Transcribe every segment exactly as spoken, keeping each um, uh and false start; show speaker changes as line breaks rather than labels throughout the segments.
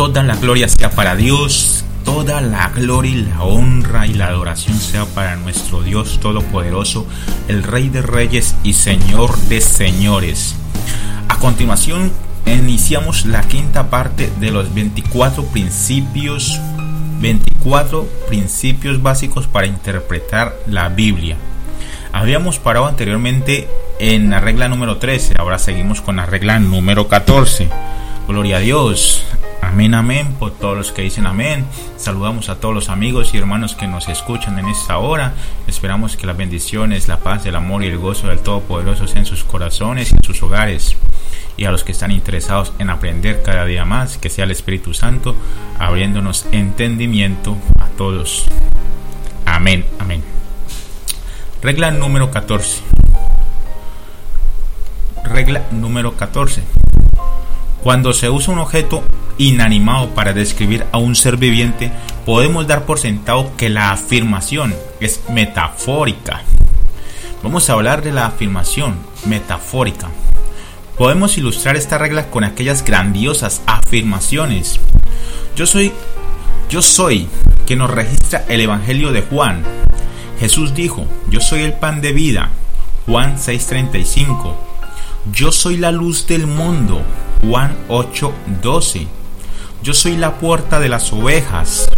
Toda la gloria sea para Dios, toda la gloria y la honra y la adoración sea para nuestro Dios Todopoderoso, el Rey de Reyes y Señor de Señores. A continuación, iniciamos la quinta parte de los veinticuatro principios, veinticuatro principios básicos para interpretar la Biblia. Habíamos parado anteriormente en la regla número trece, ahora seguimos con la regla número catorce. Gloria a Dios. Amén, amén, por todos los que dicen amén. Saludamos a todos los amigos y hermanos que nos escuchan en esta hora. Esperamos que las bendiciones, la paz, el amor y el gozo del Todopoderoso sean en sus corazones y en sus hogares. Y a los que están interesados en aprender cada día más, que sea el Espíritu Santo abriéndonos entendimiento a todos. Amén, amén. Regla número catorce. Regla número catorce. Cuando se usa un objeto inanimado para describir a un ser viviente, podemos dar por sentado que la afirmación es metafórica. Vamos a hablar de la afirmación metafórica. Podemos ilustrar esta regla con aquellas grandiosas afirmaciones. Yo soy, yo soy, que nos registra el Evangelio de Juan. Jesús dijo, yo soy el pan de vida, Juan seis treinta y cinco. Yo soy la luz del mundo, Juan ocho doce. Yo soy la puerta de las ovejas,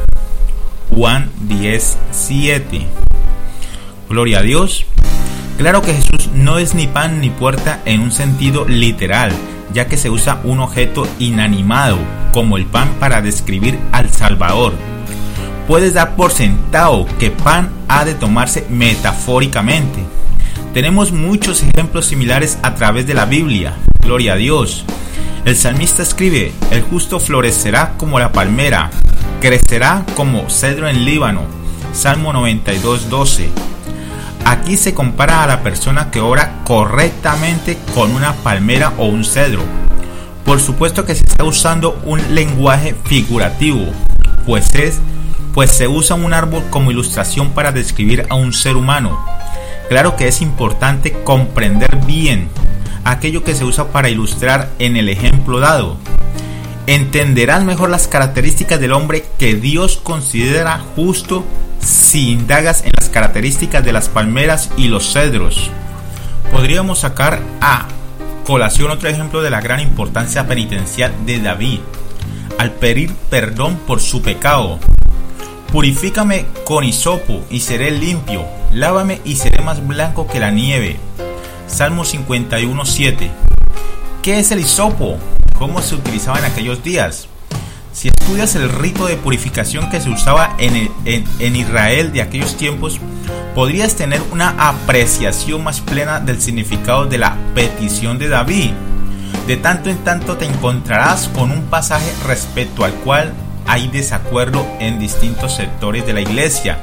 Juan diez siete. Gloria a Dios. Claro que Jesús no es ni pan ni puerta en un sentido literal, ya que se usa un objeto inanimado, como el pan, para describir al Salvador. Puedes dar por sentado que pan ha de tomarse metafóricamente. Tenemos muchos ejemplos similares a través de la Biblia. Gloria a Dios. El salmista escribe, el justo florecerá como la palmera, crecerá como cedro en Líbano. Salmo noventa y dos doce. Aquí se compara a la persona que obra correctamente con una palmera o un cedro. Por supuesto que se está usando un lenguaje figurativo, pues, es, pues se usa un árbol como ilustración para describir a un ser humano. Claro que es importante comprender bien aquello que se usa para ilustrar en el ejemplo dado. Entenderás mejor las características del hombre que Dios considera justo si indagas en las características de las palmeras y los cedros. Podríamos sacar a colación otro ejemplo de la gran importancia penitencial de David al pedir perdón por su pecado. Purifícame con hisopo y seré limpio, lávame y seré más blanco que la nieve. Salmo cincuenta y uno siete. ¿Qué es el hisopo? ¿Cómo se utilizaba en aquellos días? Si estudias el rito de purificación que se usaba en, el, en, en Israel de aquellos tiempos, podrías tener una apreciación más plena del significado de la petición de David. De tanto en tanto te encontrarás con un pasaje respecto al cual hay desacuerdo en distintos sectores de la iglesia.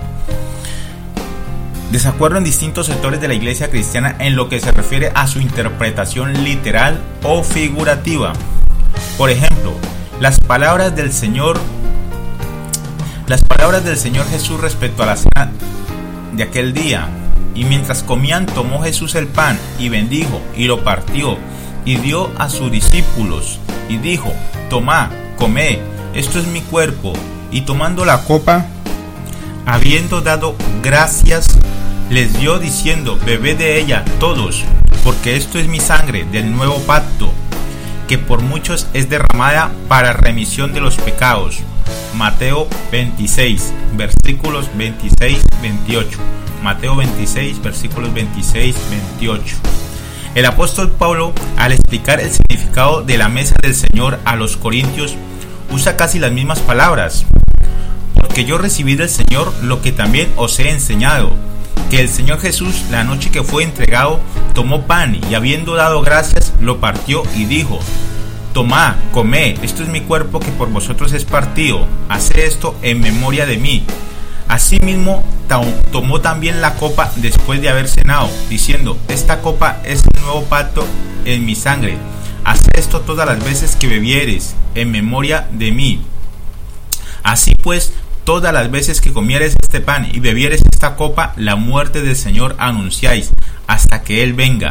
Desacuerdo en distintos sectores de la iglesia cristiana en lo que se refiere a su interpretación literal o figurativa. Por ejemplo, las palabras del Señor, las palabras del Señor Jesús respecto a la cena de aquel día. Y mientras comían, tomó Jesús el pan y bendijo y lo partió y dio a sus discípulos y dijo, tomad, comed, esto es mi cuerpo. Y tomando la copa, habiendo dado gracias, les dio diciendo, bebed de ella todos, porque esto es mi sangre del nuevo pacto, que por muchos es derramada para remisión de los pecados. Mateo veintiséis, versículos veintiséis veintiocho. Mateo veintiséis, versículos veintiséis veintiocho. El apóstol Pablo, al explicar el significado de la mesa del Señor a los corintios, usa casi las mismas palabras. Porque yo recibí del Señor lo que también os he enseñado, que el Señor Jesús, la noche que fue entregado, tomó pan y habiendo dado gracias, lo partió y dijo, tomad, comed, esto es mi cuerpo que por vosotros es partido, haced esto en memoria de mí. Asimismo, tomó también la copa después de haber cenado, diciendo, esta copa es el nuevo pacto en mi sangre, haced esto todas las veces que bebiereis, en memoria de mí. Así pues, todas las veces que comieres este pan y bebieres esta copa, la muerte del Señor anunciáis, hasta que Él venga.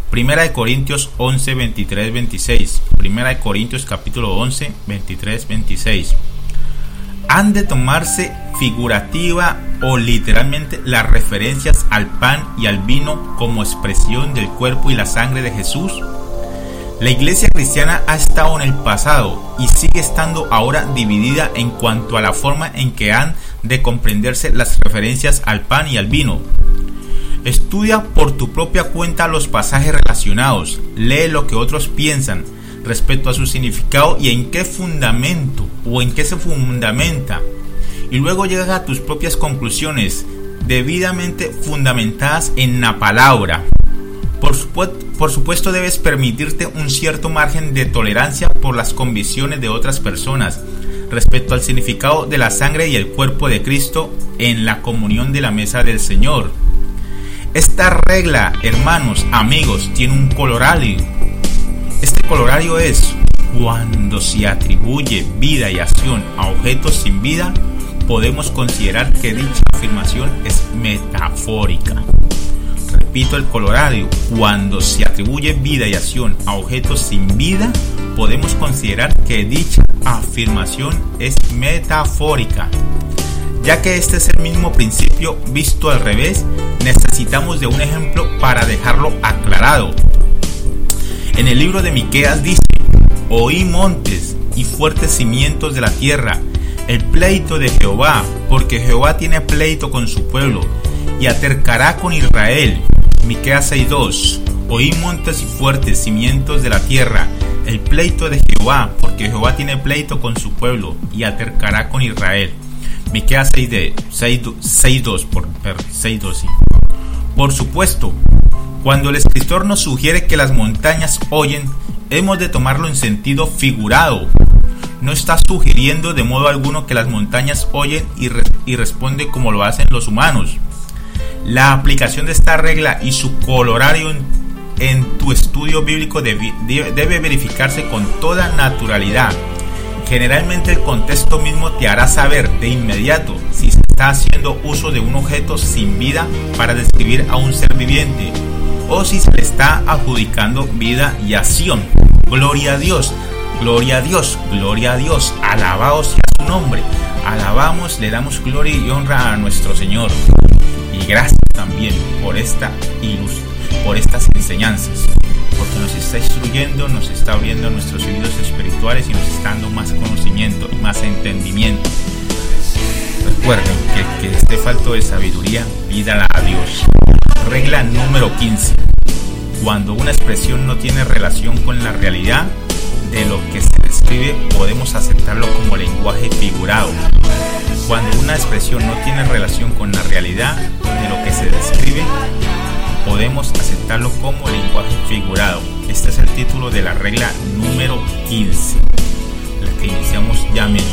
Primera de Corintios once, veintitrés, veintiséis. Primera de Corintios capítulo once, veintitrés, veintiséis. ¿Han de tomarse figurativa o literalmente las referencias al pan y al vino como expresión del cuerpo y la sangre de Jesús? La iglesia cristiana ha estado en el pasado y sigue estando ahora dividida en cuanto a la forma en que han de comprenderse las referencias al pan y al vino. Estudia por tu propia cuenta los pasajes relacionados, lee lo que otros piensan respecto a su significado y en qué fundamento o en qué se fundamenta, y luego llegas a tus propias conclusiones debidamente fundamentadas en la palabra. Por supuesto, por supuesto debes permitirte un cierto margen de tolerancia por las convicciones de otras personas respecto al significado de la sangre y el cuerpo de Cristo en la comunión de la mesa del Señor. Esta regla, hermanos, amigos, tiene un colorario. Este colorario es: cuando se atribuye vida y acción a objetos sin vida, podemos considerar que dicha afirmación es metafórica. Repito el colorario: cuando se atribuye vida y acción a objetos sin vida, podemos considerar que dicha afirmación es metafórica. Ya que este es el mismo principio visto al revés, necesitamos de un ejemplo para dejarlo aclarado. En el libro de Miqueas dice: oí montes y fuertes cimientos de la tierra, el pleito de Jehová, porque Jehová tiene pleito con su pueblo y atercará con Israel. Miqueas seis dos. Oí montes y fuertes cimientos de la tierra, el pleito de Jehová, porque Jehová tiene pleito con su pueblo y atercará con Israel. Miqueas seis dos, por, seis dos, sí. Por supuesto, cuando el escritor nos sugiere que las montañas oyen, hemos de tomarlo en sentido figurado. No está sugiriendo de modo alguno que las montañas oyen y, re- y responden como lo hacen los humanos. La aplicación de esta regla y su colorario en, en tu estudio bíblico debe, debe verificarse con toda naturalidad. Generalmente el contexto mismo te hará saber de inmediato si se está haciendo uso de un objeto sin vida para describir a un ser viviente o si se le está adjudicando vida y acción. Gloria a Dios, gloria a Dios, gloria a Dios, alabado sea su nombre. Alabamos, le damos gloria y honra a nuestro Señor. Y gracias también por esta ilus, por estas enseñanzas, porque nos está instruyendo, nos está abriendo nuestros oídos espirituales y nos está dando más conocimiento y más entendimiento. Recuerden que el que esté falto de sabiduría, pídala a Dios. Regla número quince. Cuando una expresión no tiene relación con la realidad de lo que se describe, podemos aceptarlo como lenguaje figurado. Cuando una expresión no tiene relación con la realidad de lo que se describe, podemos aceptarlo como lenguaje figurado. Este es el título de la regla número quince, la que iniciamos ya mismo.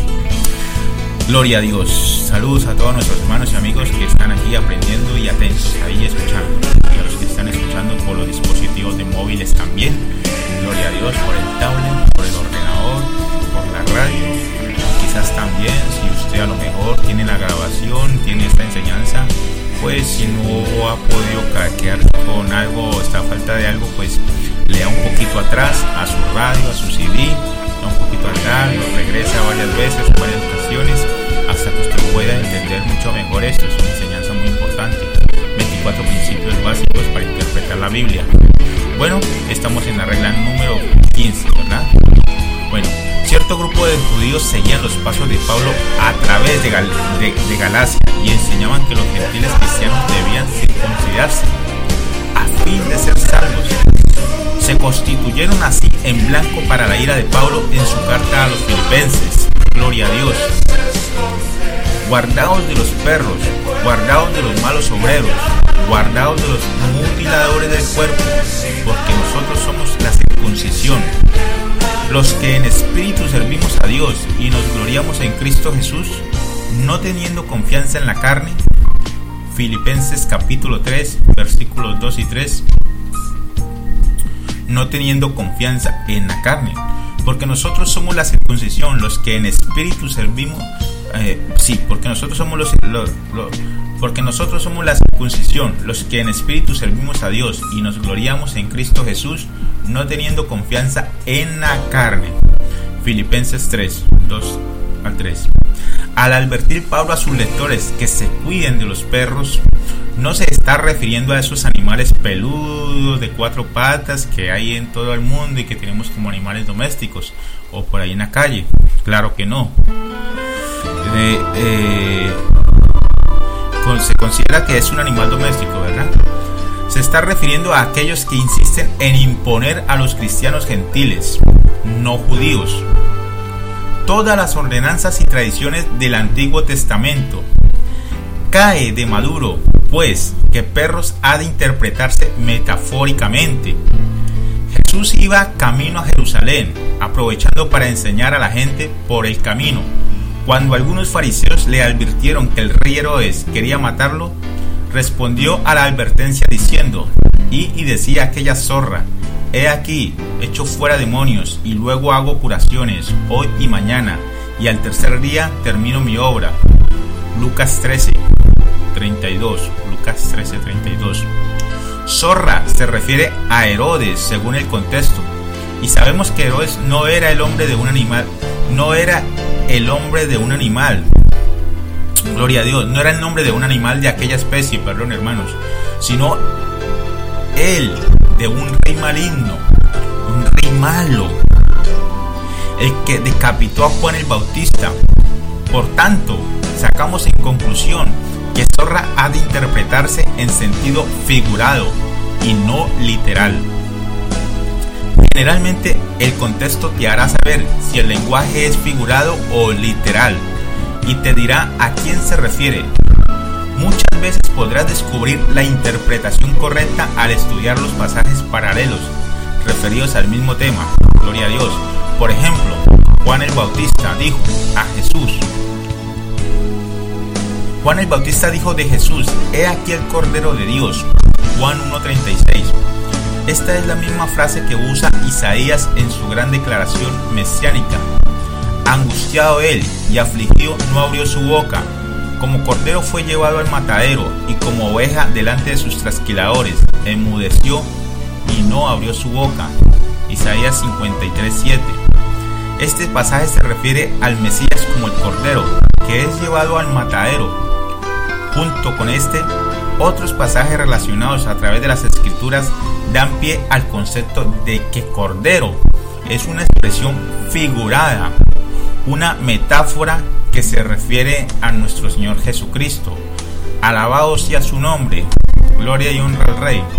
Gloria a Dios. Saludos a todos nuestros hermanos y amigos que están aquí aprendiendo y atentos, ahí escuchando. Y a los que están escuchando por los dispositivos de móviles también. Gloria a Dios por el tablet, por el ordenador, por la radio. Quizás también, si usted a lo mejor tiene la grabación, tiene esta enseñanza, pues si no ha podido quedar con algo o está a falta de algo, pues lea un poquito atrás a su radio, a su C D, da un poquito atrás, lo regresa varias veces, varias ocasiones, hasta que usted pueda entender mucho mejor esto. Es una enseñanza muy importante. veinticuatro principios básicos para interpretar la Biblia. Bueno, estamos en la regla número quince, ¿verdad? Bueno, cierto grupo de judíos seguían los pasos de Pablo a través de, Gal- de, de Galacia y enseñaban que los gentiles cristianos debían circuncidarse a fin de ser salvos. Se constituyeron así en blanco para la ira de Pablo en su carta a los filipenses. Gloria a Dios. Guardaos de los perros, guardaos de los malos obreros, guardaos de los mutiladores del cuerpo, porque nosotros somos la circuncisión, los que en espíritu servimos a Dios y nos gloriamos en Cristo Jesús, no teniendo confianza en la carne. Filipenses capítulo tres, versículos dos y tres. No teniendo confianza en la carne, porque nosotros somos la circuncisión, los que en espíritu servimos eh, sí, porque nosotros somos los, los, los porque nosotros somos la circuncisión, los que en espíritu servimos a Dios y nos gloriamos en Cristo Jesús, no teniendo confianza en la carne. Filipenses tres, dos al tres. Al advertir Pablo a sus lectores que se cuiden de los perros, no se está refiriendo a esos animales peludos de cuatro patas que hay en todo el mundo y que tenemos como animales domésticos o por ahí en la calle. Claro que no. Eh, eh, se considera que es un animal doméstico, ¿verdad? Se está refiriendo a aquellos que insisten en imponer a los cristianos gentiles, no judíos, todas las ordenanzas y tradiciones del Antiguo Testamento. Cae de maduro, pues, que perros ha de interpretarse metafóricamente. Jesús iba camino a Jerusalén, aprovechando para enseñar a la gente por el camino. Cuando algunos fariseos le advirtieron que el rey Herodes quería matarlo, respondió a la advertencia diciendo: y, y decía aquella zorra: he aquí, echo fuera demonios y luego hago curaciones hoy y mañana, y al tercer día termino mi obra. Lucas trece, treinta y dos. Lucas trece, treinta y dos. Zorra se refiere a Herodes según el contexto, y sabemos que Herodes no era el hombre de un animal, no era el hombre de un animal. Gloria a Dios, no era el nombre de un animal de aquella especie, perdón hermanos, sino él de un rey maligno, un rey malo, el que decapitó a Juan el Bautista. Por tanto, sacamos en conclusión que zorra ha de interpretarse en sentido figurado y no literal. Generalmente el contexto te hará saber si el lenguaje es figurado o literal y te dirá a quién se refiere. Muchas veces podrás descubrir la interpretación correcta al estudiar los pasajes paralelos referidos al mismo tema. Gloria a Dios. Por ejemplo, Juan el Bautista dijo a Jesús, Juan el Bautista dijo de Jesús: he aquí el Cordero de Dios. Juan uno treinta y seis. Esta es la misma frase que usa Isaías en su gran declaración mesiánica. Angustiado él y afligido no abrió su boca. Como cordero fue llevado al matadero, y como oveja delante de sus trasquiladores, enmudeció y no abrió su boca. Isaías cincuenta y tres, siete. Este pasaje se refiere al Mesías como el cordero, que es llevado al matadero. Junto con este, otros pasajes relacionados a través de las escrituras dan pie al concepto de que cordero es una expresión figurada, una metáfora que se refiere a nuestro Señor Jesucristo. Alabado sea su nombre, gloria y honra al Rey.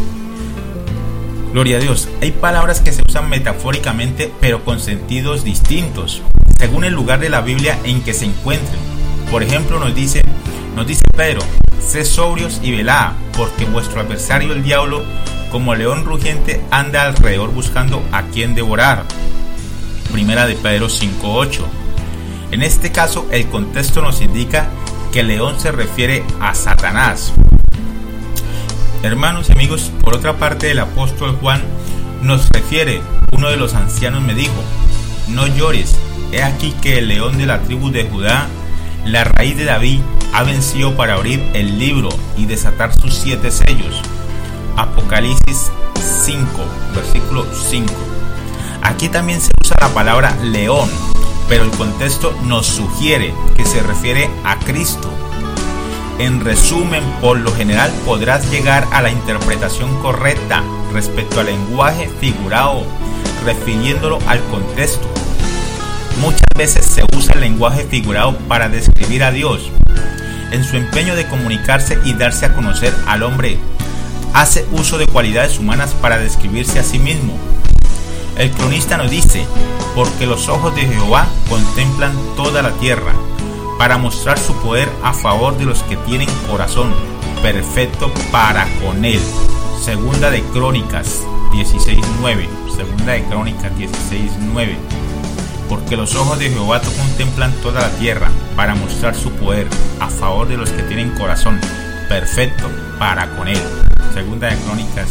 Gloria a Dios. Hay palabras que se usan metafóricamente pero con sentidos distintos, según el lugar de la Biblia en que se encuentren. Por ejemplo, nos dice, nos dice Pedro: sed sobrios y velad, porque vuestro adversario el diablo, como león rugiente, anda alrededor buscando a quien devorar. Primera de Pedro cinco, ocho. En este caso, el contexto nos indica que el león se refiere a Satanás. Hermanos y amigos, por otra parte, el apóstol Juan nos refiere: uno de los ancianos me dijo, no llores, he aquí que el león de la tribu de Judá, la raíz de David, ha vencido para abrir el libro y desatar sus siete sellos. Apocalipsis cinco, versículo cinco. Aquí también se usa la palabra león, pero el contexto nos sugiere que se refiere a Cristo. En resumen, por lo general podrás llegar a la interpretación correcta respecto al lenguaje figurado, refiriéndolo al contexto. Muchas veces se usa el lenguaje figurado para describir a Dios. En su empeño de comunicarse y darse a conocer al hombre, hace uso de cualidades humanas para describirse a sí mismo. El cronista nos dice: porque los ojos de Jehová contemplan toda la tierra, para mostrar su poder a favor de los que tienen corazón perfecto para con él. Segunda de Crónicas dieciséis, nueve. Segunda de Crónicas dieciséis, nueve. Porque los ojos de Jehová contemplan toda la tierra, para mostrar su poder a favor de los que tienen corazón perfecto para con él. Segunda de Crónicas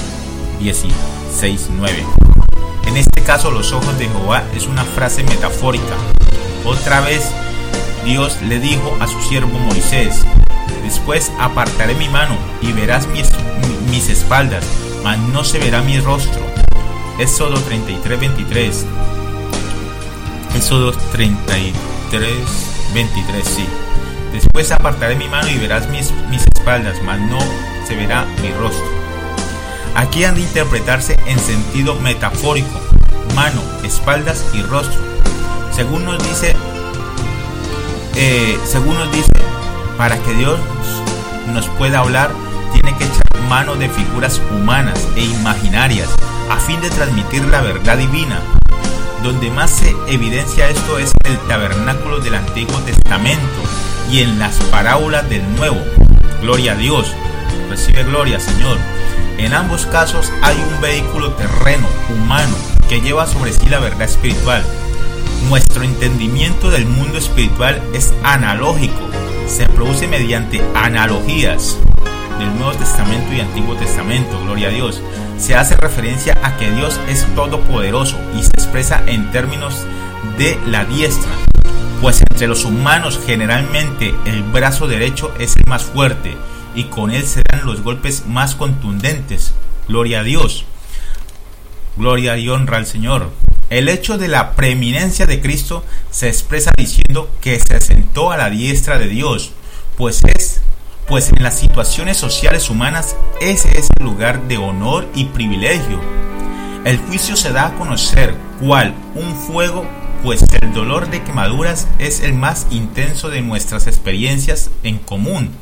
dieciséis, nueve. En este caso, los ojos de Jehová es una frase metafórica. Otra vez Dios le dijo a su siervo Moisés: después apartaré mi mano y verás mis, mis espaldas, mas no se verá mi rostro. Éxodo treinta y tres, veintitrés. Éxodo treinta y tres, veintitrés, sí. Después apartaré mi mano y verás mis, mis espaldas, mas no se verá mi rostro. Aquí han de interpretarse en sentido metafórico: mano, espaldas y rostro. Según nos dice, eh, según nos dice, para que Dios nos pueda hablar, tiene que echar mano de figuras humanas e imaginarias a fin de transmitir la verdad divina. Donde más se evidencia esto es en el tabernáculo del Antiguo Testamento y en las parábolas del Nuevo. Gloria a Dios. Recibe gloria, Señor. En ambos casos hay un vehículo terreno, humano, que lleva sobre sí la verdad espiritual. Nuestro entendimiento del mundo espiritual es analógico. Se produce mediante analogías del Nuevo Testamento y Antiguo Testamento. Gloria a Dios. Se hace referencia a que Dios es todopoderoso y se expresa en términos de la diestra, pues entre los humanos generalmente el brazo derecho es el más fuerte y con él se dan los golpes más contundentes. Gloria a Dios. Gloria y honra al Señor. El hecho de la preeminencia de Cristo se expresa diciendo que se sentó a la diestra de Dios, pues es pues en las situaciones sociales humanas ese es el lugar de honor y privilegio. El juicio se da a conocer cual un fuego, pues el dolor de quemaduras es el más intenso de nuestras experiencias en común.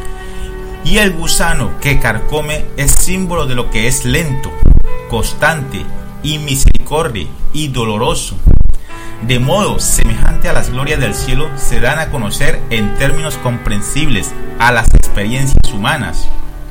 Y el gusano que carcome es símbolo de lo que es lento, constante y misericordia y doloroso. De modo semejante a las glorias del cielo se dan a conocer en términos comprensibles a las experiencias humanas.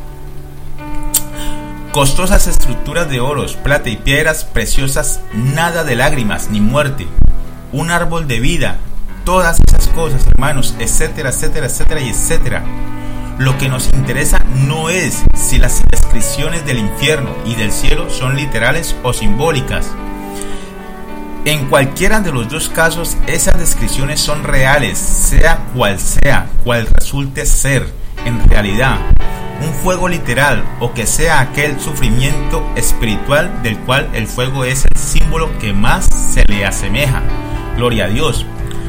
Costosas estructuras de oros, plata y piedras preciosas, nada de lágrimas ni muerte. Un árbol de vida, todas esas cosas, hermanos, etcétera, etcétera, etcétera y etcétera. Lo que nos interesa no es si las descripciones del infierno y del cielo son literales o simbólicas. En cualquiera de los dos casos, esas descripciones son reales, sea cual sea, cual resulte ser, en realidad, un fuego literal o que sea aquel sufrimiento espiritual del cual el fuego es el símbolo que más se le asemeja. Gloria a Dios.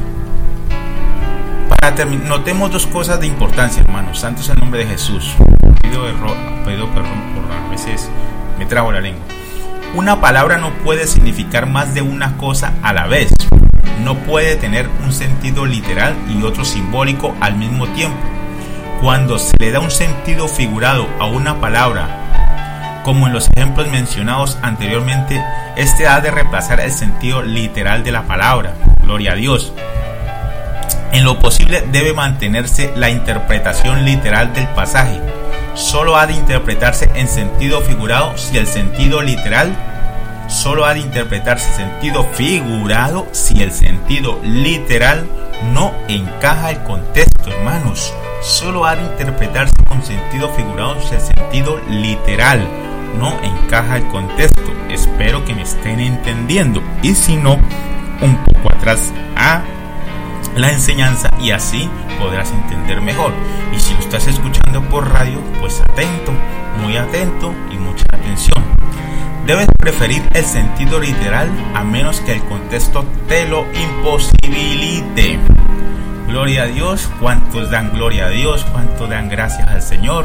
Para terminar, notemos dos cosas de importancia, hermanos. Santo es el nombre de Jesús. Pido, error, pido perdón por a veces me trabo la lengua. Una palabra no puede significar más de una cosa a la vez. No puede tener un sentido literal y otro simbólico al mismo tiempo. Cuando se le da un sentido figurado a una palabra, como en los ejemplos mencionados anteriormente, este ha de reemplazar el sentido literal de la palabra. Gloria a Dios. En lo posible debe mantenerse la interpretación literal del pasaje. Solo ha de interpretarse en sentido figurado si el sentido literal solo ha de interpretarse en sentido figurado si el sentido literal no encaja el contexto, hermanos. Solo ha de interpretarse con sentido figurado si el sentido literal no encaja el contexto. Espero que me estén entendiendo, y si no, un poco atrás a la enseñanza y así podrás entender mejor. Y si lo estás escuchando por radio, pues atento, muy atento y mucha atención. Debes preferir el sentido literal a menos que el contexto te lo imposibilite. Gloria a Dios. ¿Cuántos dan gloria a Dios? ¿Cuántos dan gracias al Señor?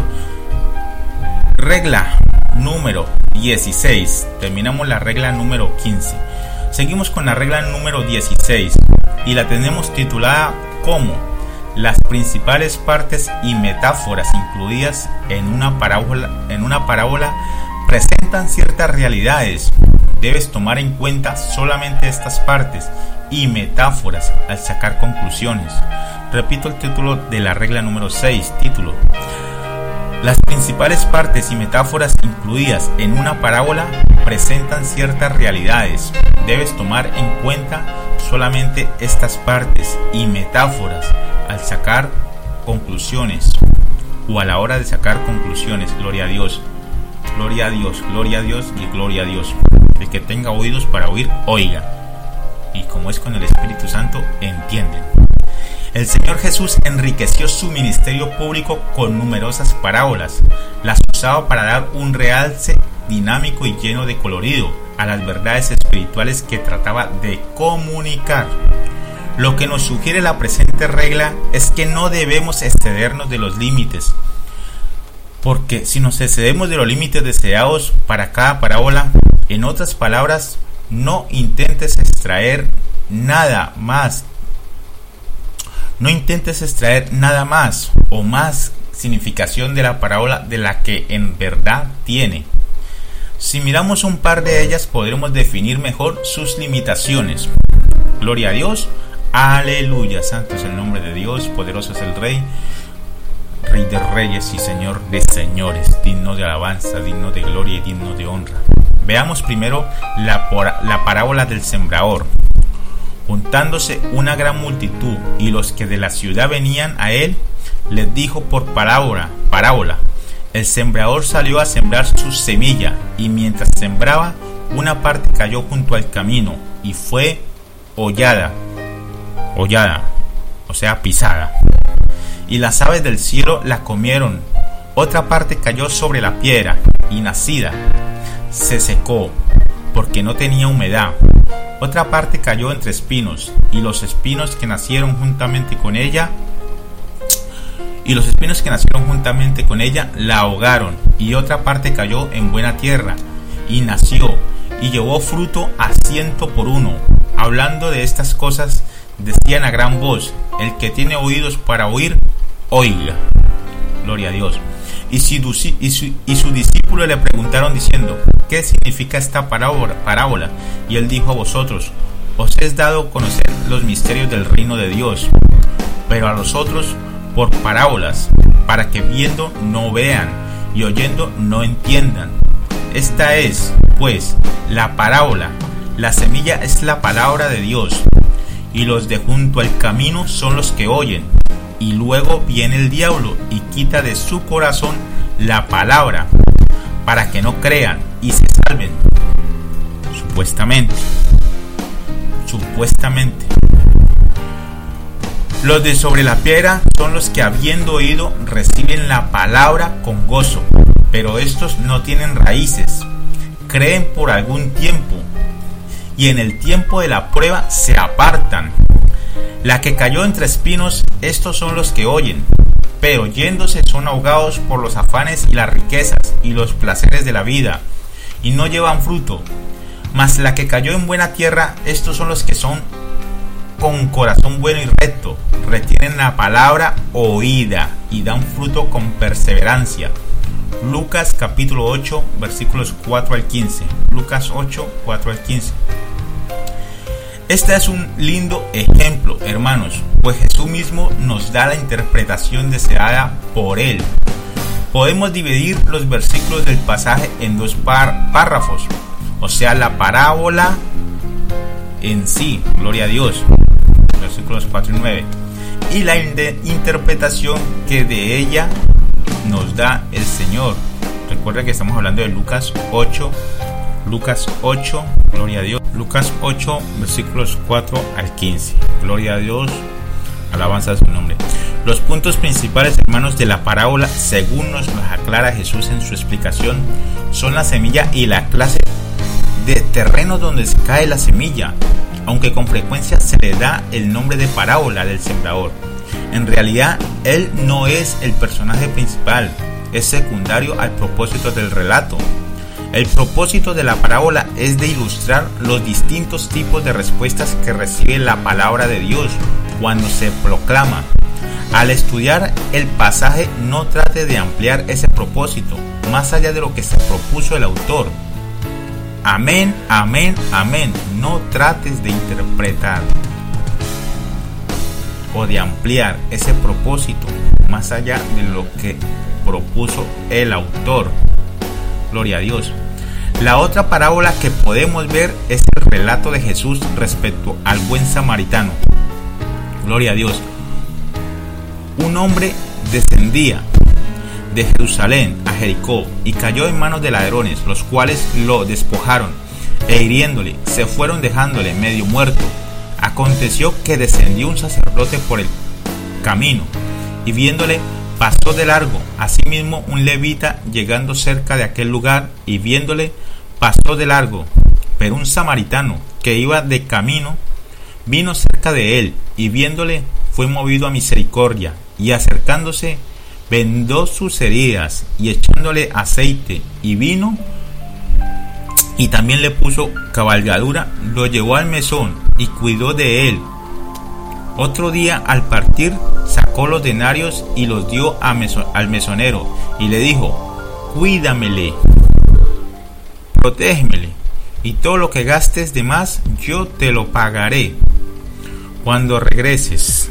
Regla número dieciséis. Terminamos la regla número quince. Seguimos con la regla número dieciséis y la tenemos titulada como las principales partes y metáforas incluidas en una parábola, en una parábola presentan ciertas realidades. Debes tomar en cuenta solamente estas partes y metáforas al sacar conclusiones. Repito el título de la regla número seis, título: las principales partes y metáforas incluidas en una parábola presentan ciertas realidades. Debes tomar en cuenta solamente estas partes y metáforas al sacar conclusiones o a la hora de sacar conclusiones. Gloria a Dios, gloria a Dios, gloria a Dios y gloria a Dios. El que tenga oídos para oír, oiga. Y como es con el Espíritu Santo, entienden. El Señor Jesús enriqueció su ministerio público con numerosas parábolas. Las usaba para dar un realce dinámico y lleno de colorido a las verdades espirituales que trataba de comunicar. Lo que nos sugiere la presente regla es que no debemos excedernos de los límites, porque si nos excedemos de los límites deseados para cada parábola, en otras palabras, no intentes extraer nada más, no intentes extraer nada más o más significación de la parábola de la que en verdad tiene. Si miramos un par de ellas, podremos definir mejor sus limitaciones. Gloria a Dios. Aleluya, santo es el nombre de Dios, poderoso es el Rey, Rey de reyes y Señor de señores, digno de alabanza, digno de gloria y digno de honra. Veamos primero la, la parábola del sembrador. Juntándose una gran multitud y los que de la ciudad venían a él, les dijo por parábola, parábola, el sembrador salió a sembrar su semilla, y mientras sembraba, una parte cayó junto al camino y fue hollada, hollada, o sea pisada, y las aves del cielo la comieron. Otra parte cayó sobre la piedra y nacida se secó porque no tenía humedad. Otra parte cayó entre espinos, y los espinos que nacieron juntamente con ella y los espinos que nacieron juntamente con ella la ahogaron. Y otra parte cayó en buena tierra y nació y llevó fruto a ciento por uno. Hablando de estas cosas, decían a gran voz: el que tiene oídos para oír, oiga. Gloria a Dios. Y su, y su, y su discípulos le preguntaron diciendo: ¿qué significa esta parábola, parábola? Y él dijo: a vosotros os es dado conocer los misterios del reino de Dios, pero a los otros por parábolas, para que viendo no vean y oyendo no entiendan. Esta es, pues, la parábola. La semilla es la palabra de Dios, y los de junto al camino son los que oyen, y luego viene el diablo y quita de su corazón la palabra, para que no crean y se salven. Supuestamente, supuestamente. Los de sobre la piedra son los que, habiendo oído, reciben la palabra con gozo, pero estos no tienen raíces, creen por algún tiempo, y en el tiempo de la prueba se apartan. La que cayó entre espinos, estos son los que oyen, pero yéndose son ahogados por los afanes y las riquezas y los placeres de la vida, y no llevan fruto. Mas la que cayó en buena tierra, estos son los que son con corazón bueno y recto, retienen la palabra oída y dan fruto con perseverancia. Lucas capítulo ocho, versículos cuatro al quince. Lucas ocho, cuatro al quince. Este es un lindo ejemplo, hermanos, pues Jesús mismo nos da la interpretación deseada por él. Podemos dividir los versículos del pasaje en dos par- párrafos, o sea, la parábola en sí, gloria a Dios, versículos cuatro y nueve, y la in- interpretación que de ella nos da el Señor. Recuerda que estamos hablando de Lucas ocho, Lucas ocho, gloria a Dios, Lucas ocho, versículos cuatro al quince. Gloria a Dios, alabanza a su nombre. Los puntos principales, hermanos, de la parábola, según nos los aclara Jesús en su explicación, son la semilla y la clase de terreno donde se cae la semilla, aunque con frecuencia se le da el nombre de parábola del sembrador. En realidad, él no es el personaje principal, es secundario al propósito del relato. El propósito de la parábola es de ilustrar los distintos tipos de respuestas que recibe la palabra de Dios cuando se proclama. Al estudiar el pasaje, no trate de ampliar ese propósito más allá de lo que se propuso el autor. Amén, amén, amén. No trates de interpretar o de ampliar ese propósito más allá de lo que propuso el autor. Gloria a Dios. La otra parábola que podemos ver es el relato de Jesús respecto al buen samaritano. Gloria a Dios. Un hombre descendía de Jerusalén a Jericó y cayó en manos de ladrones, los cuales lo despojaron e hiriéndole se fueron dejándole medio muerto. Aconteció que descendió un sacerdote por el camino, y viéndole pasó de largo. Asimismo un levita, llegando cerca de aquel lugar y viéndole, pasó de largo. Pero un samaritano que iba de camino vino cerca de él, y viéndole fue movido a misericordia, y acercándose vendó sus heridas, y echándole aceite y vino, y también le puso cabalgadura, lo llevó al mesón y cuidó de él. Otro día, al partir, sacó los denarios y los dio a meso, al mesonero, y le dijo: cuídamele, protégemele, y todo lo que gastes de más yo te lo pagaré cuando regreses.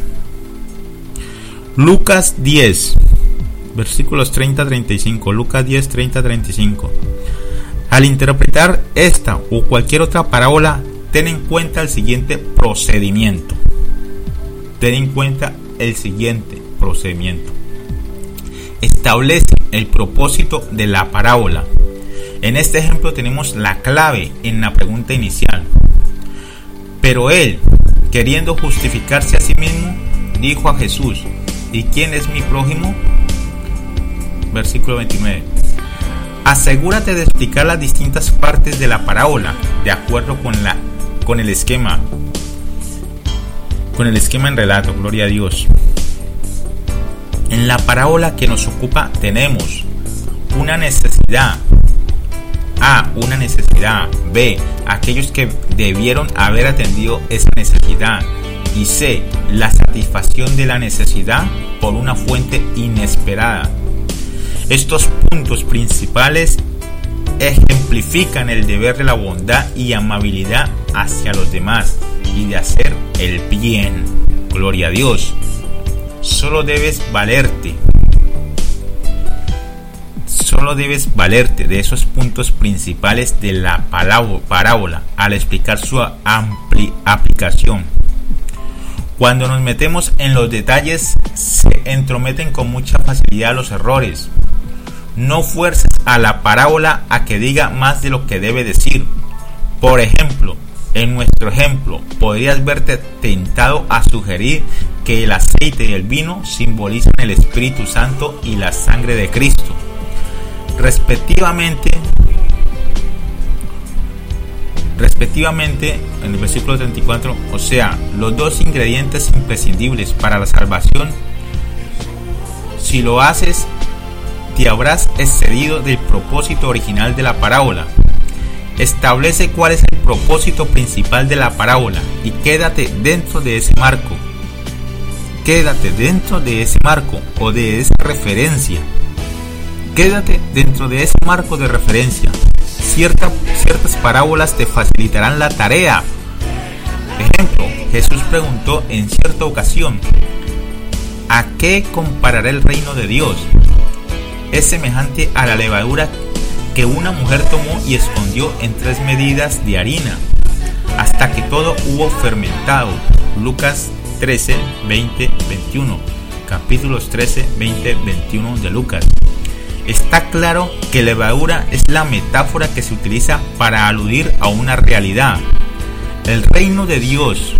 Lucas diez, versículos treinta a treinta y cinco. Lucas diez, treinta a treinta y cinco. Al interpretar esta o cualquier otra parábola, ten en cuenta el siguiente procedimiento. Ten en cuenta el siguiente procedimiento. Establece el propósito de la parábola. En este ejemplo tenemos la clave en la pregunta inicial. Pero él, queriendo justificarse a sí mismo, dijo a Jesús: ¿y quién es mi prójimo? Versículo veintinueve. Asegúrate de explicar las distintas partes de la parábola de acuerdo con, la, con el esquema. Con el esquema en relato, gloria a Dios. En la parábola que nos ocupa tenemos una necesidad. A. Una necesidad. B. Aquellos que debieron haber atendido esa necesidad. Y C. La satisfacción de la necesidad por una fuente inesperada. Estos puntos principales ejemplifican el deber de la bondad y amabilidad hacia los demás y de hacer el bien. Gloria a Dios. Solo debes valerte. Solo debes valerte de esos puntos principales de la parábola al explicar su ampli aplicación. Cuando nos metemos en los detalles, se entrometen con mucha facilidad los errores. No fuerces a la parábola a que diga más de lo que debe decir. Por ejemplo, en nuestro ejemplo, podrías verte tentado a sugerir que el aceite y el vino simbolizan el Espíritu Santo y la sangre de Cristo, respectivamente. Respectivamente, en el versículo treinta y cuatro, o sea, los dos ingredientes imprescindibles para la salvación. Si lo haces, te habrás excedido del propósito original de la parábola. Establece cuál es el propósito principal de la parábola y quédate dentro de ese marco. Quédate dentro de ese marco o de esa referencia. Quédate dentro de ese marco de referencia. Cierta, ciertas parábolas te facilitarán la tarea. Ejemplo, Jesús preguntó en cierta ocasión: ¿a qué comparará el reino de Dios? Es semejante a la levadura que una mujer tomó y escondió en tres medidas de harina, hasta que todo hubo fermentado. Lucas trece, veinte, veintiuno. Capítulos trece, veinte, veintiuno de Lucas. Está claro que levadura es la metáfora que se utiliza para aludir a una realidad, el reino de Dios.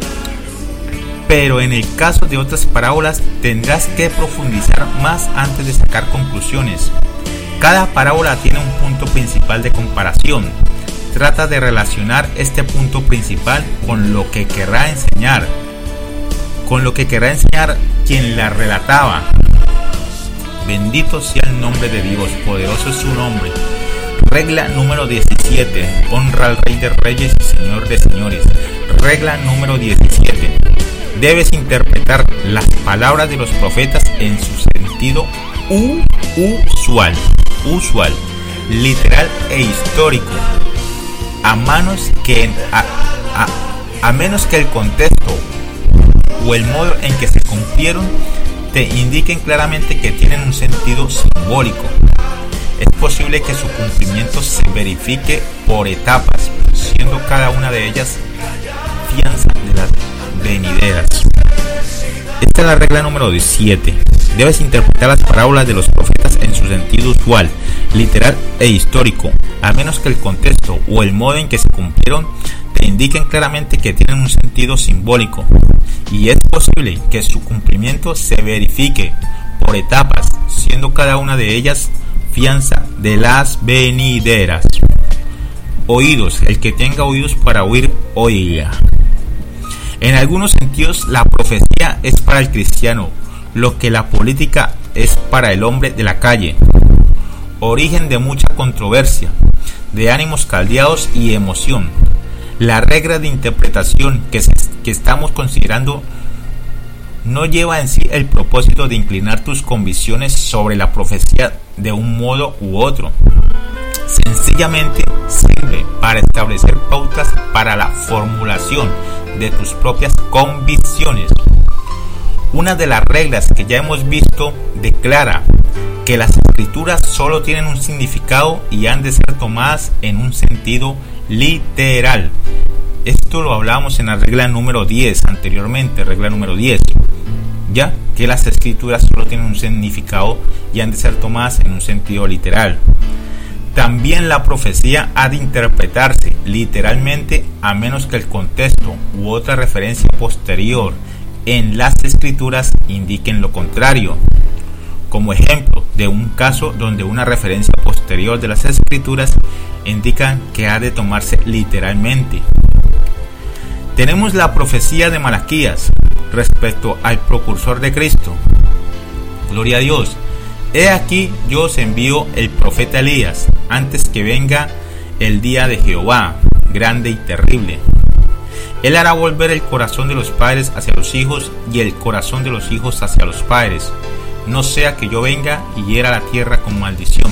Pero en el caso de otras parábolas tendrás que profundizar más antes de sacar conclusiones. Cada parábola tiene un punto principal de comparación. Trata de relacionar este punto principal con lo que querrá enseñar, con lo que querrá enseñar quien la relataba. Bendito sea el nombre de Dios, poderoso es su nombre. Regla número diecisiete. Honra al Rey de Reyes y Señor de Señores. Regla número diecisiete. Debes interpretar las palabras de los profetas en su sentido u usual, usual, literal e histórico, a menos que a, a, a menos que el contexto o el modo en que se cumplieron te indiquen claramente que tienen un sentido simbólico. Es posible que su cumplimiento se verifique por etapas, siendo cada una de ellas fianza de las venideras. Esta es la regla número diecisiete. Debes interpretar las parábolas de los profetas en su sentido usual, literal e histórico, a menos que el contexto o el modo en que se cumplieron te indiquen claramente que tienen un sentido simbólico. y es posible que su cumplimiento se verifique por etapas, siendo cada una de ellas fianza de las venideras. Oídos, el que tenga oídos para oír, oiga. En algunos sentidos, la profecía es para el cristiano, lo que la política es para el hombre de la calle. Origen de mucha controversia, de ánimos caldeados y emoción. La regla de interpretación que, se, que estamos considerando no lleva en sí el propósito de inclinar tus convicciones sobre la profecía de un modo u otro. Sencillamente sirve para establecer pautas para la formulación de tus propias convicciones. Una de las reglas que ya hemos visto declara que las escrituras solo tienen un significado y han de ser tomadas en un sentido literal. Esto lo hablábamos en la regla número diez anteriormente, regla número diez. Ya que las escrituras solo tienen un significado y han de ser tomadas en un sentido literal. También la profecía ha de interpretarse literalmente a menos que el contexto u otra referencia posterior en las escrituras indiquen lo contrario. Como ejemplo de un caso donde una referencia posterior de las escrituras indican que ha de tomarse literalmente. Tenemos la profecía de Malaquías respecto al precursor de Cristo. Gloria a Dios. He aquí yo os envío el profeta Elías antes que venga el día de Jehová, grande y terrible. Él hará volver el corazón de los padres hacia los hijos y el corazón de los hijos hacia los padres, no sea que yo venga y hiera la tierra con maldición.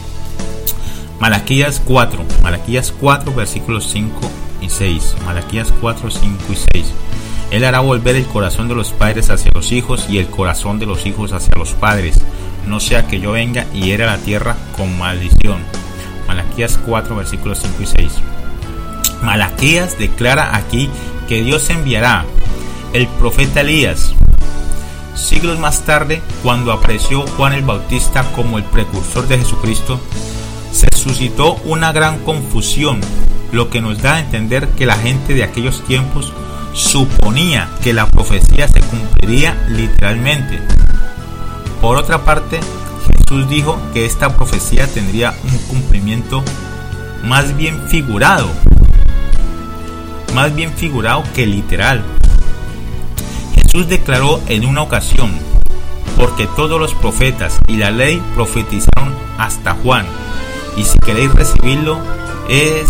Malaquías cuatro, Malaquías cuatro versículos cinco y seis. Malaquías cuatro, cinco y seis. Él hará volver el corazón de los padres hacia los hijos y el corazón de los hijos hacia los padres, no sea que yo venga y hiera la tierra con maldición. Malaquías cuatro versículos cinco y seis. Malaquías declara aquí que Dios enviará el profeta Elías. Siglos más tarde, cuando apareció Juan el Bautista como el precursor de Jesucristo, se suscitó una gran confusión, lo que nos da a entender que la gente de aquellos tiempos suponía que la profecía se cumpliría literalmente. Por otra parte, Jesús dijo que esta profecía tendría un cumplimiento más bien figurado, más bien figurado que literal. Jesús declaró en una ocasión: porque todos los profetas y la ley profetizaron hasta Juan, y si queréis recibirlo es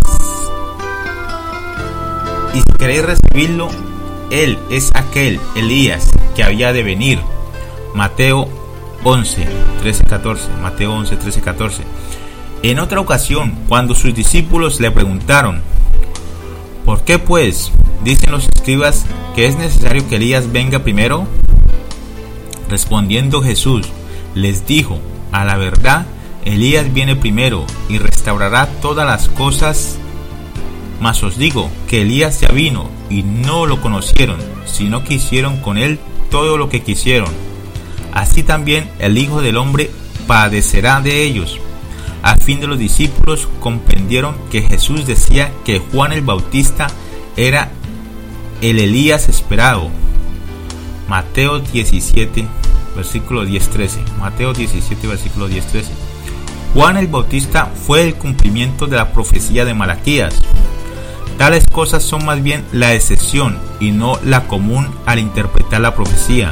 y si queréis recibirlo él es aquel Elías que había de venir. Mateo once, trece, catorce. Mateo once, trece, catorce. En otra ocasión, cuando sus discípulos le preguntaron: ¿por qué pues dicen los escribas que es necesario que Elías venga primero? Respondiendo Jesús, les dijo: a la verdad, Elías viene primero y restaurará todas las cosas. Mas os digo que Elías ya vino y no lo conocieron, sino que hicieron con él todo lo que quisieron. Así también el Hijo del Hombre padecerá de ellos. A fin de los discípulos comprendieron que Jesús decía que Juan el Bautista era el Elías esperado. Mateo diecisiete, versículo diez, trece. Mateo diecisiete, versículo diez, trece. Juan el Bautista fue el cumplimiento de la profecía de Malaquías. Tales cosas son más bien la excepción y no la común al interpretar la profecía.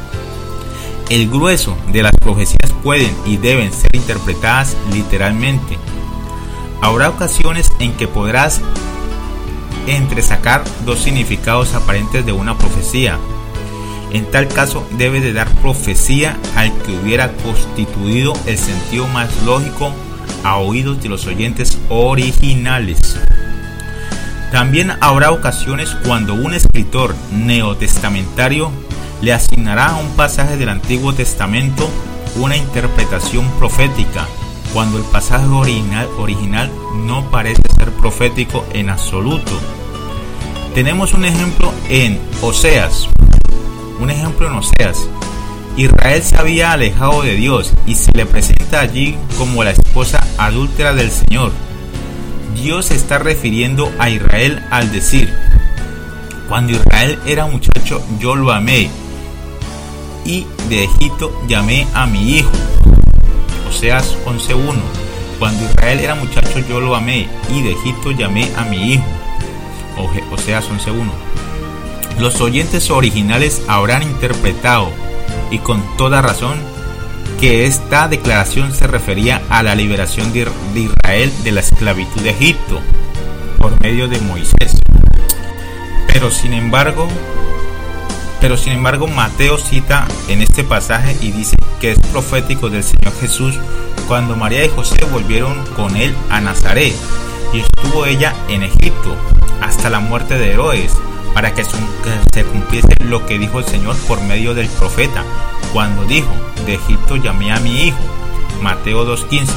El grueso de las profecías pueden y deben ser interpretadas literalmente. Habrá ocasiones en que podrás entresacar dos significados aparentes de una profecía. En tal caso debe de dar profecía al que hubiera constituido el sentido más lógico a oídos de los oyentes originales. También habrá ocasiones cuando un escritor neotestamentario le asignará a un pasaje del Antiguo Testamento una interpretación profética, cuando el pasaje original, original no parece ser profético en absoluto. Tenemos un ejemplo en Oseas. Un ejemplo en Oseas. Israel se había alejado de Dios y se le presenta allí como la esposa adúltera del Señor. Dios se está refiriendo a Israel al decir: Cuando Israel era muchacho, yo lo amé, y de Egipto llamé a mi hijo. Oseas once uno. Cuando Israel era muchacho, yo lo amé, y de Egipto llamé a mi hijo. Oseas once uno. Los oyentes originales habrán interpretado, y con toda razón, que esta declaración se refería a la liberación de Israel de la esclavitud de Egipto por medio de Moisés. Pero sin embargo, pero sin embargo Mateo cita en este pasaje y dice que es profético del Señor Jesús cuando María y José volvieron con él a Nazaret, y estuvo ella en Egipto hasta la muerte de Herodes, para que se cumpliese lo que dijo el Señor por medio del profeta, cuando dijo: de Egipto llamé a mi hijo. Mateo dos quince.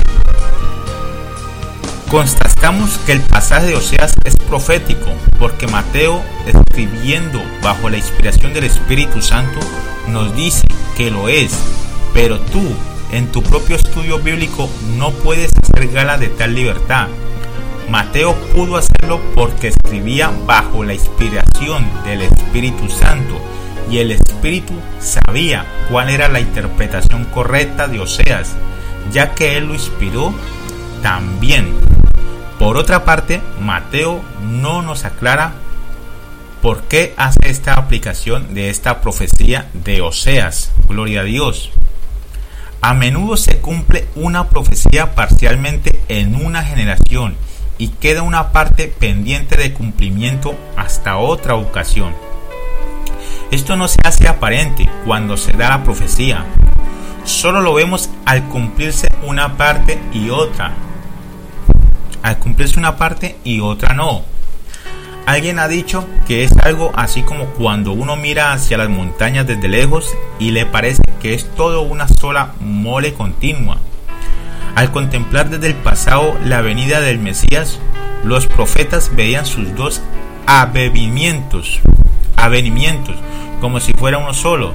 Constatamos que el pasaje de Oseas es profético, porque Mateo, escribiendo bajo la inspiración del Espíritu Santo, nos dice que lo es, pero tú, en tu propio estudio bíblico, no puedes hacer gala de tal libertad. Mateo pudo hacerlo porque escribía bajo la inspiración del Espíritu Santo, y el Espíritu sabía cuál era la interpretación correcta de Oseas, ya que él lo inspiró también. Por otra parte, Mateo no nos aclara por qué hace esta aplicación de esta profecía de Oseas. Gloria a Dios. A menudo se cumple una profecía parcialmente en una generación y queda una parte pendiente de cumplimiento hasta otra ocasión. Esto no se hace aparente cuando se da la profecía. Solo lo vemos al cumplirse una parte y otra. Al cumplirse una parte y otra no. Alguien ha dicho que es algo así como cuando uno mira hacia las montañas desde lejos y le parece que es todo una sola mole continua. Al contemplar desde el pasado la venida del Mesías, los profetas veían sus dos avenimientos, avenimientos como si fuera uno solo.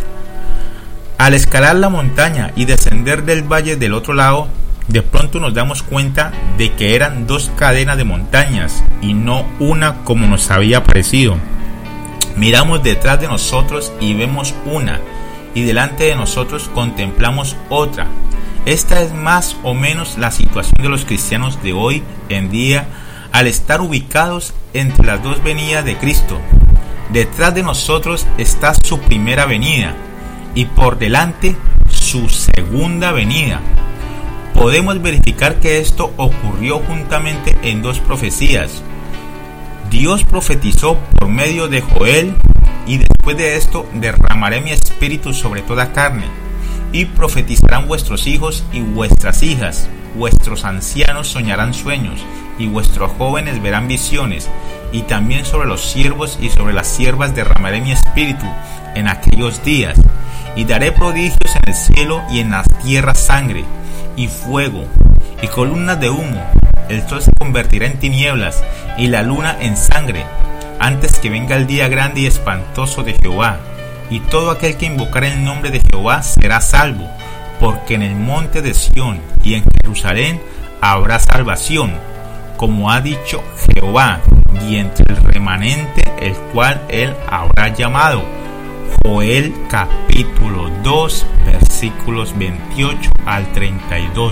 Al escalar la montaña y descender del valle del otro lado, de pronto nos damos cuenta de que eran dos cadenas de montañas y no una como nos había parecido. Miramos detrás de nosotros y vemos una, y delante de nosotros contemplamos otra. Esta es más o menos la situación de los cristianos de hoy en día al estar ubicados entre las dos venidas de Cristo. Detrás de nosotros está su primera venida y por delante su segunda venida. Podemos verificar que esto ocurrió juntamente en dos profecías. Dios profetizó por medio de Joel: y después de esto derramaré mi espíritu sobre toda carne, y profetizarán vuestros hijos y vuestras hijas, vuestros ancianos soñarán sueños, y vuestros jóvenes verán visiones, y también sobre los siervos y sobre las siervas derramaré mi espíritu en aquellos días, y daré prodigios en el cielo y en la tierra, sangre y fuego y columnas de humo. El sol se convertirá en tinieblas y la luna en sangre, antes que venga el día grande y espantoso de Jehová. Y todo aquel que invocar el nombre de Jehová será salvo, porque en el monte de Sión y en Jerusalén habrá salvación, como ha dicho Jehová, y entre el remanente el cual él habrá llamado. Joel capítulo dos versículos veintiocho al treinta y dos.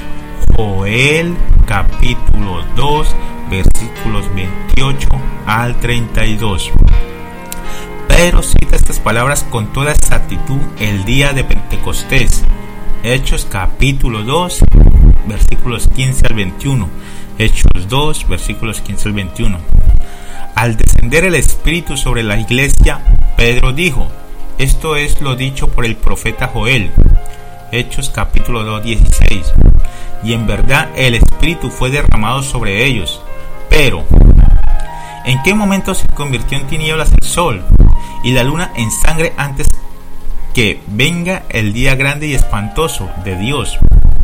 Joel capítulo dos versículos veintiocho al treinta y dos. Pedro cita estas palabras con toda exactitud el día de Pentecostés. Hechos capítulo dos versículos quince al veintiuno. Hechos dos versículos quince al veintiuno. Al descender el Espíritu sobre la iglesia, Pedro dijo: esto es lo dicho por el profeta Joel. Hechos capítulo dos dieciséis. Y en verdad el Espíritu fue derramado sobre ellos. Pero, ¿en qué momento se convirtió en tinieblas el sol y la luna en sangre antes que venga el día grande y espantoso de Dios?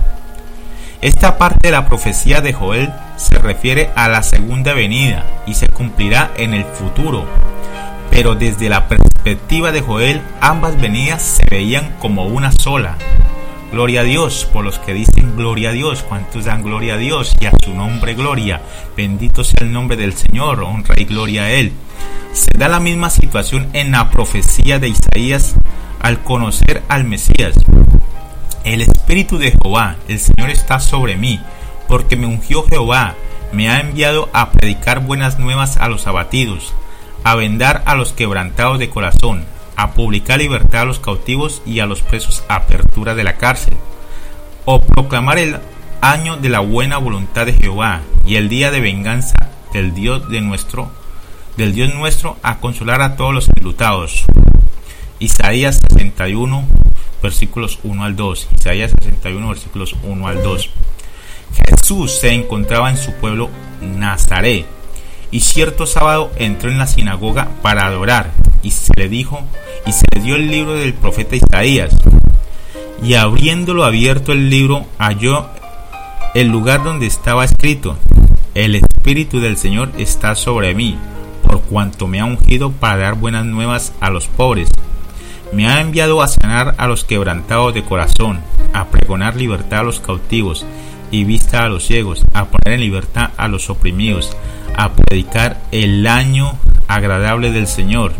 Esta parte de la profecía de Joel se refiere a la segunda venida y se cumplirá en el futuro. Pero desde la perspectiva de Joel, ambas venidas se veían como una sola. Gloria a Dios por los que dicen gloria a Dios. ¿Cuántos dan gloria a Dios? Y a su nombre gloria. Bendito sea el nombre del Señor, honra y gloria a Él. Se da la misma situación en la profecía de Isaías al conocer al Mesías. El Espíritu de Jehová, el Señor está sobre mí, porque me ungió Jehová, me ha enviado a predicar buenas nuevas a los abatidos, a vendar a los quebrantados de corazón, a publicar libertad a los cautivos y a los presos apertura de la cárcel, o proclamar el año de la buena voluntad de Jehová y el día de venganza del Dios de nuestro, del Dios nuestro, a consolar a todos los enlutados. Isaías sesenta y uno, versículos uno al dos. Isaías sesenta y uno, versículos uno al dos. Jesús se encontraba en su pueblo Nazaret, y cierto sábado entró en la sinagoga para adorar, y se le dijo, y se le dio el libro del profeta Isaías. Y abriéndolo abierto el libro, halló el lugar donde estaba escrito: El Espíritu del Señor está sobre mí, por cuanto me ha ungido para dar buenas nuevas a los pobres. Me ha enviado a sanar a los quebrantados de corazón, a pregonar libertad a los cautivos y vista a los ciegos, a poner en libertad a los oprimidos, a predicar el año agradable del Señor.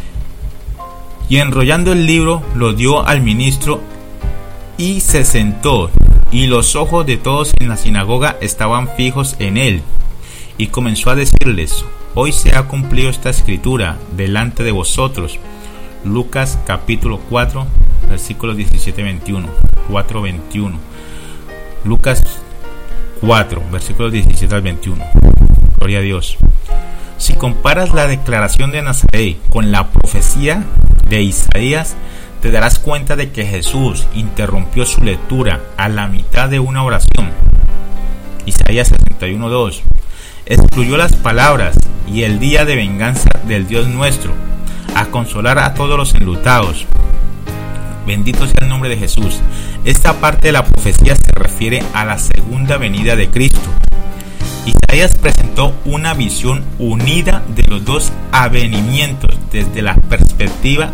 Y enrollando el libro, lo dio al ministro y se sentó, y los ojos de todos en la sinagoga estaban fijos en él. Y comenzó a decirles: Hoy se ha cumplido esta escritura delante de vosotros. Lucas capítulo cuatro, versículos diecisiete a veintiuno. cuatro veintiuno. Lucas cuatro, versículos diecisiete al veintiuno. Gloria a Dios. Si comparas la declaración de Nazaret con la profecía de Isaías, te darás cuenta de que Jesús interrumpió su lectura a la mitad de una oración. Isaías sesenta y uno, dos. Excluyó las palabras: y el día de venganza del Dios nuestro, a consolar a todos los enlutados. Bendito sea el nombre de Jesús. Esta parte de la profecía se refiere a la segunda venida de Cristo. Isaías presentó una visión unida de los dos avenimientos desde la perspectiva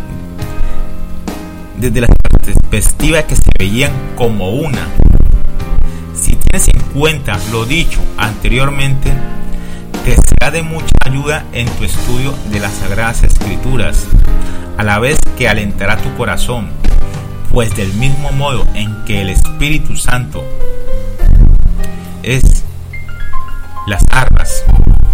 desde la perspectiva que se veían como una. Si tienes en cuenta lo dicho anteriormente, te será de mucha ayuda en tu estudio de las Sagradas Escrituras, a la vez que alentará tu corazón, pues del mismo modo en que el Espíritu Santo es las arras,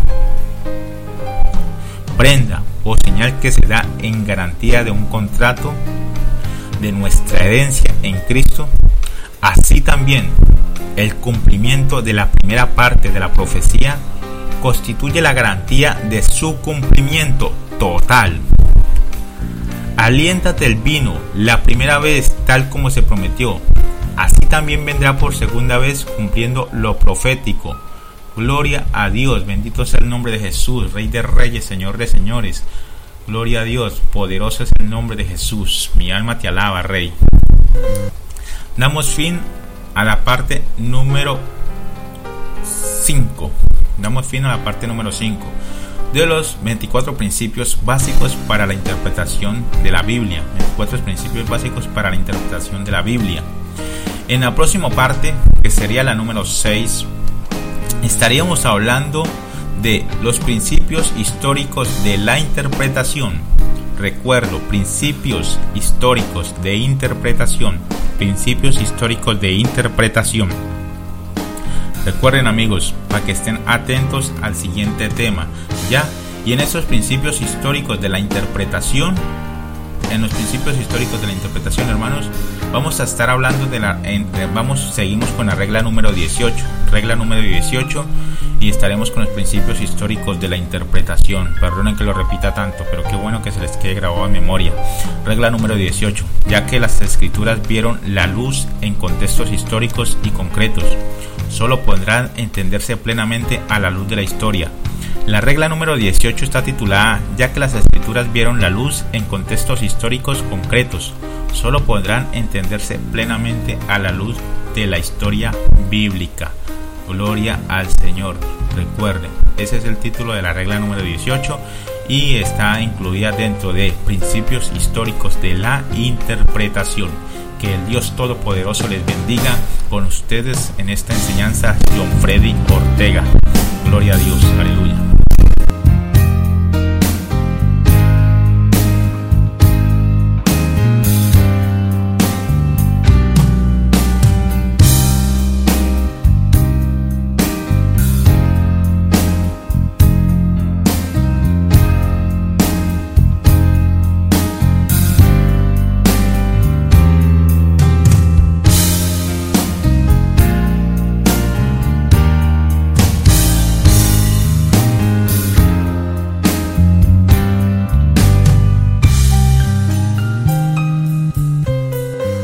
prenda o señal que se da en garantía de un contrato de nuestra herencia en Cristo, así también el cumplimiento de la primera parte de la profecía constituye la garantía de su cumplimiento total. Aliéntate el vino la primera vez tal como se prometió, así también vendrá por segunda vez cumpliendo lo profético. Gloria a Dios, bendito sea el nombre de Jesús, Rey de Reyes, Señor de Señores. Gloria a Dios, poderoso es el nombre de Jesús. Mi alma te alaba, Rey. Damos fin a la parte número cinco. Damos fin a la parte número cinco de los veinticuatro principios básicos para la interpretación de la Biblia. veinticuatro principios básicos para la interpretación de la Biblia. En la próxima parte, que sería la número seis, estaríamos hablando de los principios históricos de la interpretación. Recuerdo, principios históricos de interpretación. Principios históricos de interpretación. Recuerden, amigos, para que estén atentos al siguiente tema, ¿ya? Y en esos principios históricos de la interpretación, en los principios históricos de la interpretación, hermanos, vamos a estar hablando de la, en, vamos, seguimos con la regla número dieciocho, regla número dieciocho, y estaremos con los principios históricos de la interpretación. Perdonen que lo repita tanto, pero qué bueno que se les quede grabado en memoria. Regla número dieciocho, ya que las escrituras vieron la luz en contextos históricos y concretos, solo podrán entenderse plenamente a la luz de la historia. La regla número dieciocho está titulada: ya que las escrituras vieron la luz en contextos históricos concretos, solo podrán entenderse plenamente a la luz de la historia bíblica. Gloria al Señor. Recuerden, ese es el título de la regla número dieciocho y está incluida dentro de principios históricos de la interpretación. Que el Dios Todopoderoso les bendiga. Con ustedes en esta enseñanza, John Freddy Ortega.